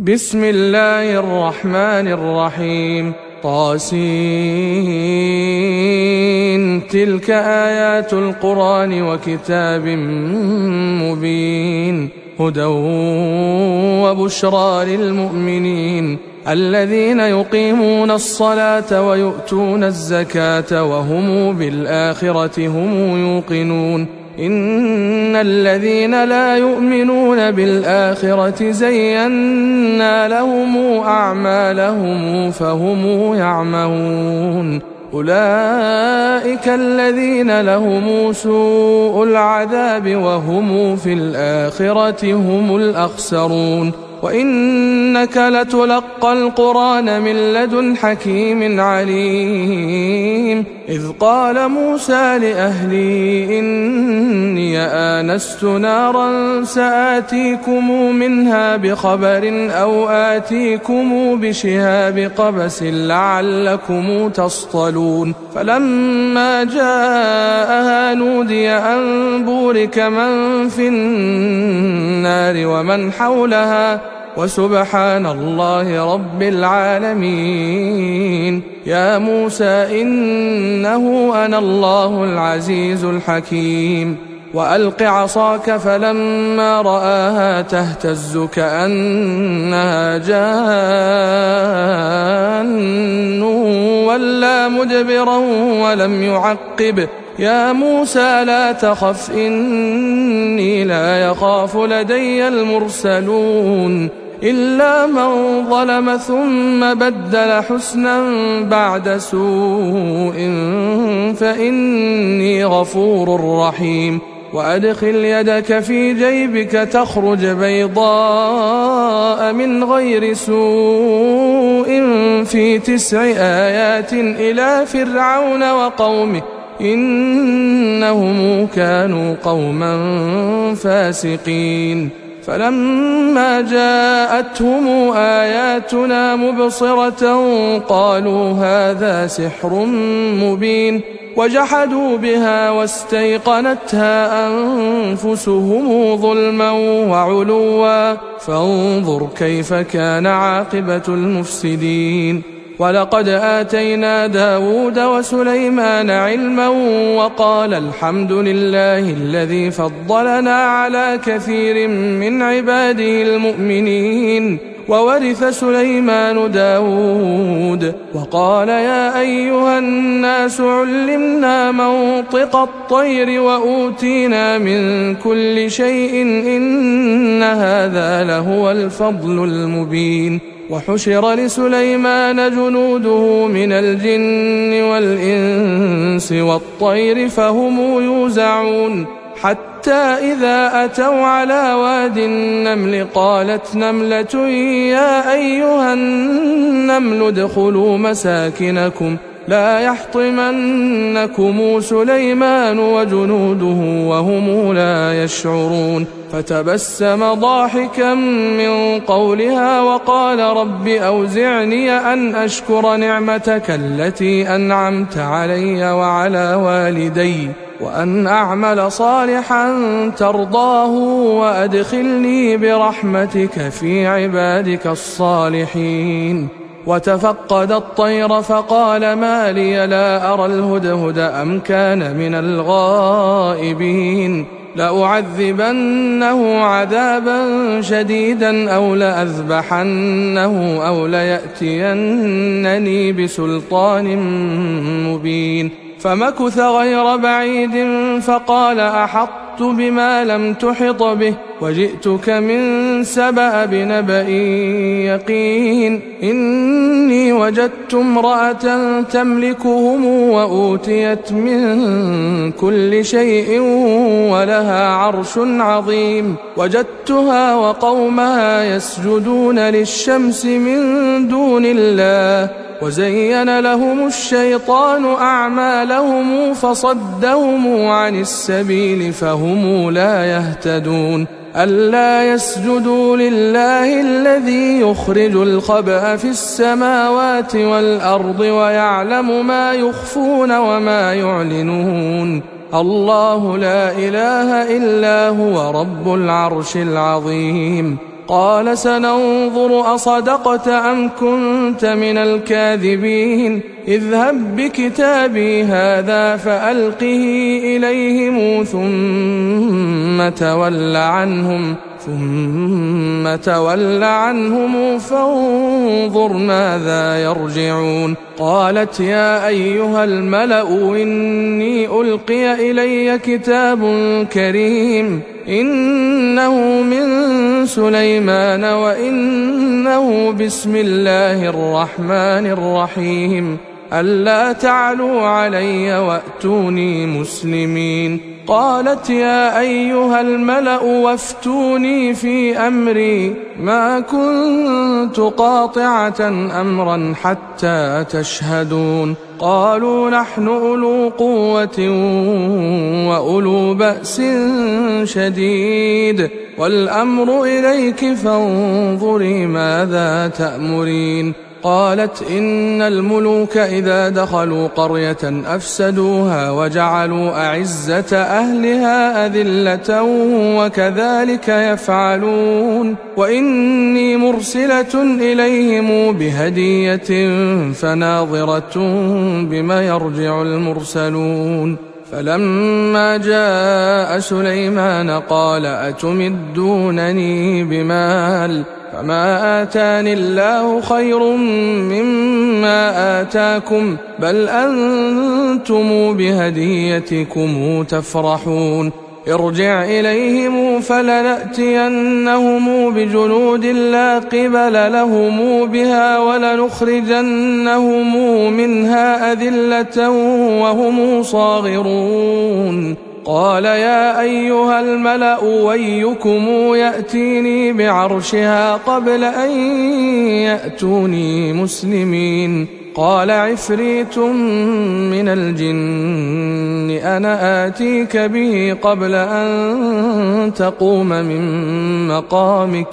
بسم الله الرحمن الرحيم. طاسين. تلك آيات القرآن وكتاب مبين، هدى وبشرى للمؤمنين الذين يقيمون الصلاة ويؤتون الزكاة وهم بالآخرة هم يوقنون. إن الذين لا يؤمنون بالآخرة زينا لهم أعمالهم فهم يعمهون. أولئك الذين لهم سوء العذاب وهم في الآخرة هم الأخسرون. وإنك لتلقى القرآن من لدن حكيم عليم. إذ قال موسى لأهله إني آنست نارا سآتيكم منها بخبر أو آتيكم بشهاب قبس لعلكم تصطلون. فلما جاءها نودي أن بورك من في النار ومن حولها وسبحان الله رب العالمين. يا موسى إنه أنا الله العزيز الحكيم. وألق عصاك فلما رآها تهتز كأنها جان ولا مدبرا ولم يعقب. يا موسى لا تخف إني لا يخاف لدي المرسلون إلا من ظلم ثم بدل حسنا بعد سوء فإني غفور رحيم. وأدخل يدك في جيبك تخرج بيضاء من غير سوء في 9 آيات إلى فرعون وقومه إنهم كانوا قوما فاسقين. فلما جاءتهم آياتنا مبصرة قالوا هذا سحر مبين وجحدوا بها واستيقنتها أنفسهم ظلما وعلوا فانظر كيف كان عاقبة المفسدين. ولقد آتينا داود وسليمان علما وقال الحمد لله الذي فضلنا على كثير من عباده المؤمنين. وورث سليمان داود وقال يا أيها الناس علمنا منطق الطير وأوتينا من كل شيء إن هذا لهو الفضل المبين. وحشر لسليمان جنوده من الجن والإنس والطير فهم يوزعون. حتى إذا أتوا على واد النمل قالت نملة يا أيها النمل ادخلوا مساكنكم لا يحطمنكم سليمان وجنوده وهم لا يشعرون. فتبسم ضاحكا من قولها وقال رب أوزعني أن أشكر نعمتك التي أنعمت علي وعلى والدي وأن أعمل صالحا ترضاه وأدخلني برحمتك في عبادك الصالحين. وتفقد الطير فقال ما لي لا أرى الهدهد أم كان من الغائبين. لأعذبنه عذابا شديدا أو لأذبحنه أو ليأتينني بسلطان مبين. فمكث غير بعيد فقال أحطت بما لم تحط به وجئتك من سبأ بنبأ يقين. إني وجدت امرأة تملكهم وأوتيت من كل شيء ولها عرش عظيم. وجدتها وقومها يسجدون للشمس من دون الله وزين لهم الشيطان أعمالهم فصدهم عن السبيل فهم لا يهتدون. ألا يسجدوا لله الذي يخرج الخبأ في السماوات والأرض ويعلم ما يخفون وما يعلنون. الله لا إله إلا هو رب العرش العظيم. قال سننظر أصدقت أم كنت من الكاذبين اذهب بكتابي هذا فألقه إليهم ثم تول عنهم فانظر ماذا يرجعون قالت يا أيها الملأ إني ألقي إلي كتاب كريم إنه من سليمان وإنه بسم الله الرحمن الرحيم ألا تعلوا علي وأتوني مسلمين قالت يا أيها الملأ وافتوني في أمري ما كنت قاطعة أمرا حتى تشهدون قالوا نحن أولو قوة وأولو بأس شديد والأمر إليك فانظري ماذا تأمرين قالت إن الملوك إذا دخلوا قرية أفسدوها وجعلوا أعزة أهلها أذلة وكذلك يفعلون وإني مرسلة إليهم بهدية فناظرة بما يرجع المرسلون فلما جاء سليمان قال أتمدونني بمال فما آتاني الله خير مما آتاكم بل أنتم بهديتكم تفرحون ارجع إليهم فلنأتينهم بجنود لا قبل لهم بها ولنخرجنهم منها أذلة وهم صاغرون قال يا أيها الملأ ويكم يأتيني بعرشها قبل أن يأتوني مسلمين قال عفريت من الجن أنا آتيك به قبل أن تقوم من مقامك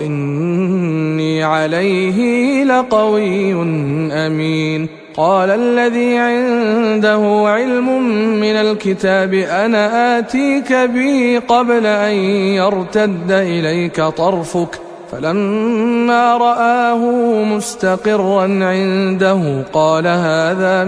وإني عليه لقوي أمين قال الذي عنده علم من الكتاب أنا آتيك به قبل أن يرتد إليك طرفك فلما رآه مستقرا عنده قال هذا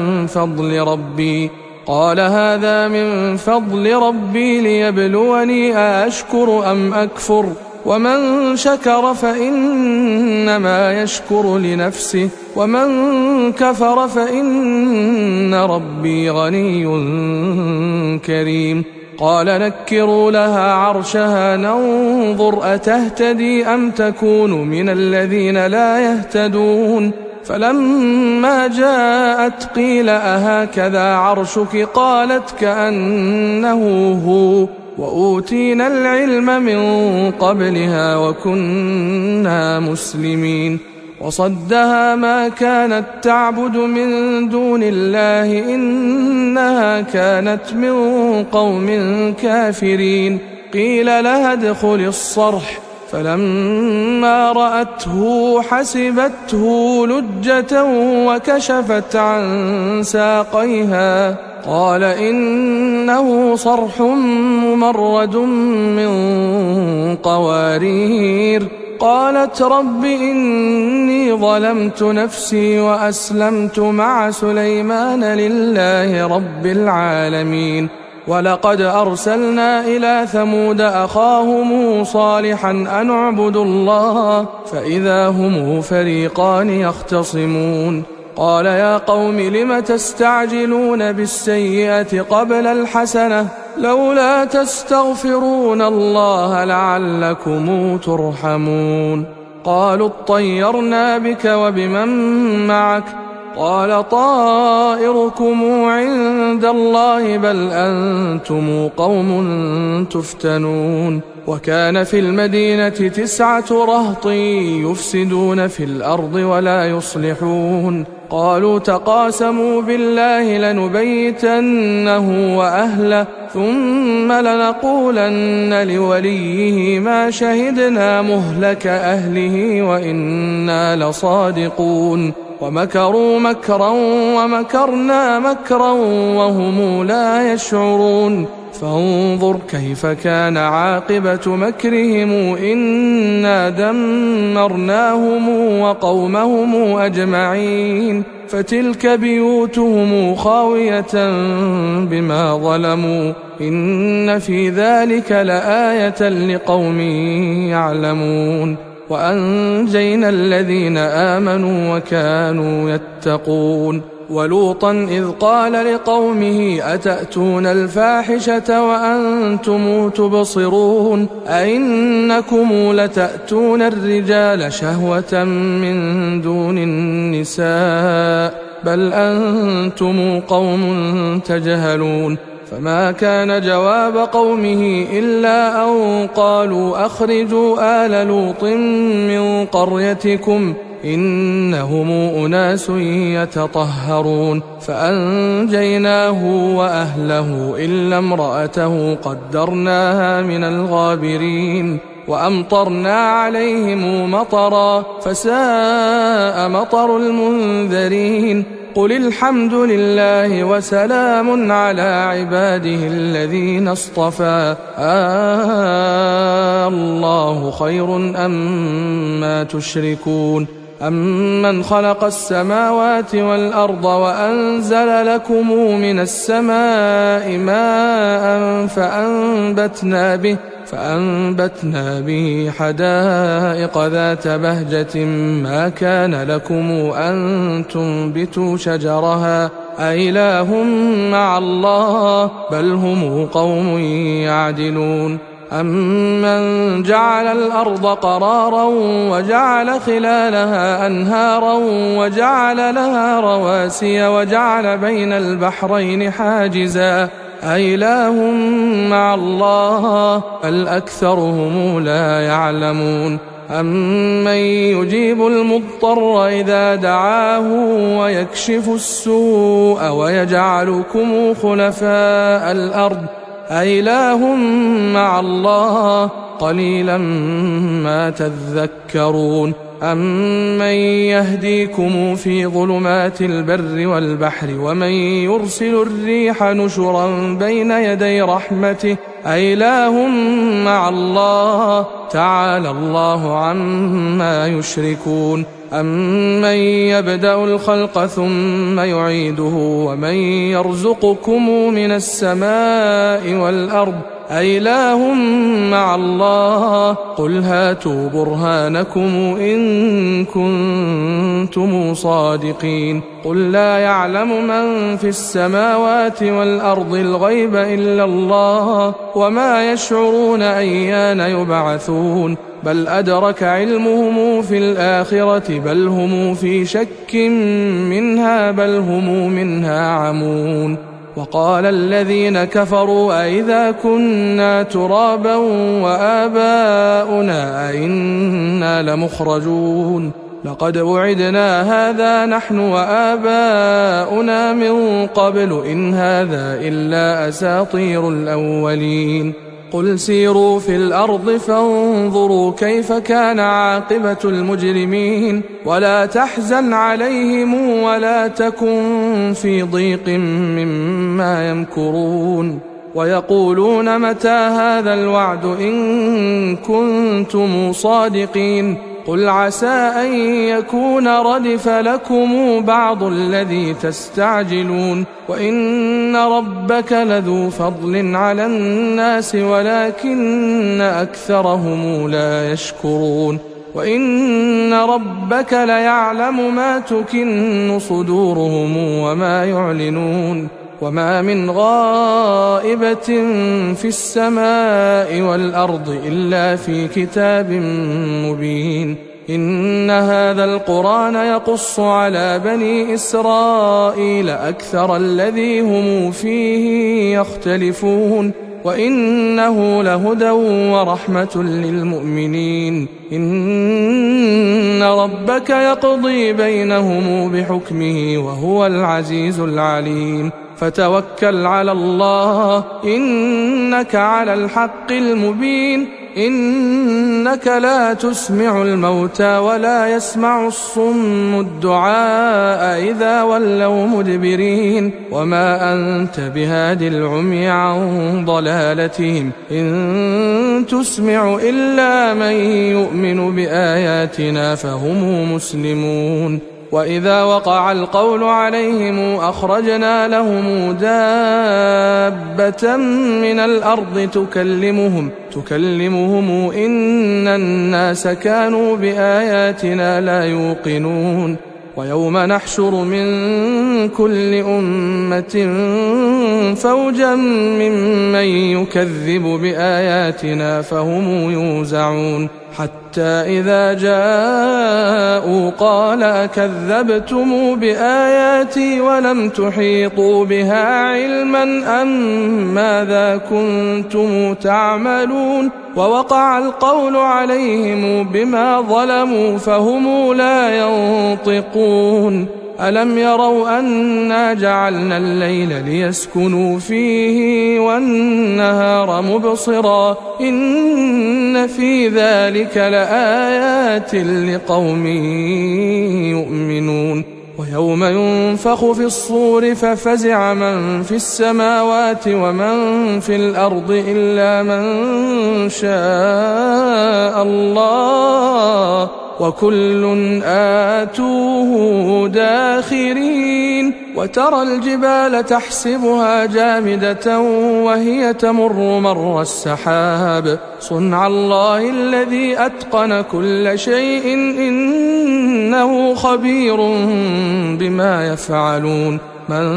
من فضل ربي ليبلوني أشكر أم أكفر ومن شكر فإنما يشكر لنفسه ومن كفر فإن ربي غني كريم قال نكروا لها عرشها ننظر أتهتدي أم تكون من الذين لا يهتدون فلما جاءت قيل أهكذا عرشك قالت كأنه هو وأوتينا العلم من قبلها وكنا مسلمين وصدها ما كانت تعبد من دون الله إنها كانت من قوم كافرين قيل لها ادخل الصرح فلما رأته حسبته لجة وكشفت عن ساقيها قال إنه صرح ممرد من قوارير قالت رب إني ظلمت نفسي وأسلمت مع سليمان لله رب العالمين ولقد أرسلنا إلى ثمود أخاهم صالحا أن اعبدوا الله فإذا هم فريقان يختصمون قال يا قوم لم تستعجلون بالسيئة قبل الحسنة لولا تستغفرون الله لعلكم ترحمون قالوا اطيرنا بك وبمن معك قال طائركم عند الله بل أنتم قوم تفتنون وكان في المدينة 9 رهط يفسدون في الأرض ولا يصلحون قالوا تقاسموا بالله لنبيتنه وأهله ثم لنقولن لوليه ما شهدنا مهلك أهله وإنا لصادقون ومكروا مكرا ومكرنا مكرا وهم لا يشعرون فانظر كيف كان عاقبة مكرهم إنا دمرناهم وقومهم أجمعين فتلك بيوتهم خاوية بما ظلموا إن في ذلك لآية لقوم يعلمون وأنجينا الذين آمنوا وكانوا يتقون ولوطا إذ قال لقومه أتأتون الفاحشة وأنتم تبصرون أئنكم لتأتون الرجال شهوة من دون النساء بل أنتم قوم تجهلون فما كان جواب قومه إلا أن قالوا أخرجوا آل لوط من قريتكم إنهم أناس يتطهرون فأنجيناه وأهله إلا امرأته قدرناها من الغابرين وأمطرنا عليهم مطرا فساء مطر المنذرين قل الحمد لله وسلام على عباده الذين اصطفى الله خير أما تشركون أمن خلق السماوات والأرض وأنزل لكم من السماء ماء فأنبتنا به حدائق ذات بهجة ما كان لكم أن تنبتوا شجرها أإله مع الله بل هم قوم يعدلون أمن جعل الأرض قرارا وجعل خلالها أنهارا وجعل لها رواسي وجعل بين البحرين حاجزا أإله مع الله بل أكثرهم لا يعلمون أمن يجيب المضطر إذا دعاه ويكشف السوء ويجعلكم خلفاء الأرض أإله مع الله قليلا ما تذكرون أمن يهديكم في ظلمات البر والبحر ومن يرسل الريح نشرا بين يدي رحمته أإله مع الله تعالى الله عما يشركون أمن يبدأ الخلق ثم يعيده ومن يرزقكم من السماء والأرض أإله مع الله قل هاتوا برهانكم إن كنتم صادقين قل لا يعلم من في السماوات والأرض الغيب إلا الله وما يشعرون أيان يبعثون بل أدرك علمهم في الآخرة بل هم في شك منها بل هم منها عمون وقال الذين كفروا أئذا كنا ترابا وآباؤنا أئنا لمخرجون لقد وعدنا هذا نحن وآباؤنا من قبل إن هذا إلا أساطير الأولين قل سيروا في الأرض فانظروا كيف كان عاقبة المجرمين ولا تحزن عليهم ولا تكن في ضيق مما يمكرون ويقولون متى هذا الوعد إن كنتم صادقين قل عسى أن يكون ردف لكم بعض الذي تستعجلون وإن ربك لذو فضل على الناس ولكن أكثرهم لا يشكرون وإن ربك ليعلم ما تكن صدورهم وما يعلنون وما من غائبة في السماء والأرض إلا في كتاب مبين إن هذا القرآن يقص على بني إسرائيل أكثر الذي هم فيه يختلفون وإنه لهدى ورحمة للمؤمنين إن ربك يقضي بينهم بحكمه وهو العزيز العليم فتوكل على الله إنك على الحق المبين إنك لا تسمع الموتى ولا يسمع الصم الدعاء إذا ولوا مدبرين وما أنت بهاد العمي عن ضلالتهم إن تسمع إلا من يؤمن بآياتنا فهم مسلمون وإذا وقع القول عليهم أخرجنا لهم دابة من الأرض تكلمهم إن الناس كانوا بآياتنا لا يوقنون ويوم نحشر من كل أمة فوجا ممن يكذب بآياتنا فهم يوزعون حتى إذا جاءوا قال أكذبتم بآياتي ولم تحيطوا بها علما أم ماذا كنتم تعملون ووقع القول عليهم بما ظلموا فهم لا ينطقون ألم يروا أنا جعلنا الليل ليسكنوا فيه والنهار مبصرا إن في ذلك لآيات لقوم يؤمنون ويوم ينفخ في الصور ففزع من في السماوات ومن في الأرض إلا من شاء الله وكل آتوه داخرين وترى الجبال تحسبها جامدة وهي تمر مر السحاب صنع الله الذي أتقن كل شيء إنه خبير بما يفعلون من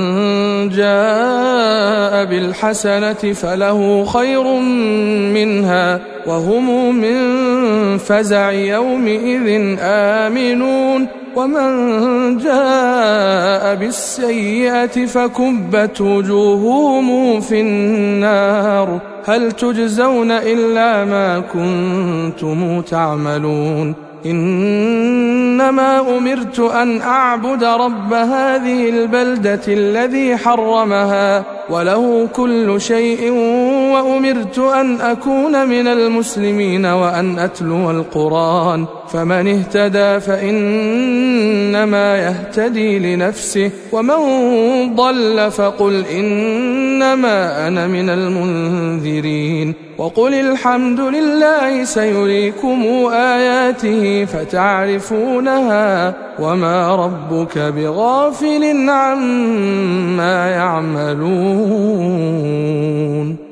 جاء بالحسنة فله خير منها وهم من فزع يومئذ آمنون ومن جاء بالسيئة فكبت وجوههم في النار هل تجزون إلا ما كنتم تعملون إنما أمرت أن أعبد رب هذه البلدة الذي حرمها وله كل شيء وأمرت أن أكون من المسلمين وأن أتلو القرآن فمن اهتدى فإنما يهتدي لنفسه ومن ضل فقل إنما أنا من المنذرين وقل الحمد لله سيريكم آياته فتعرفونها وما ربك بغافل عما يعملون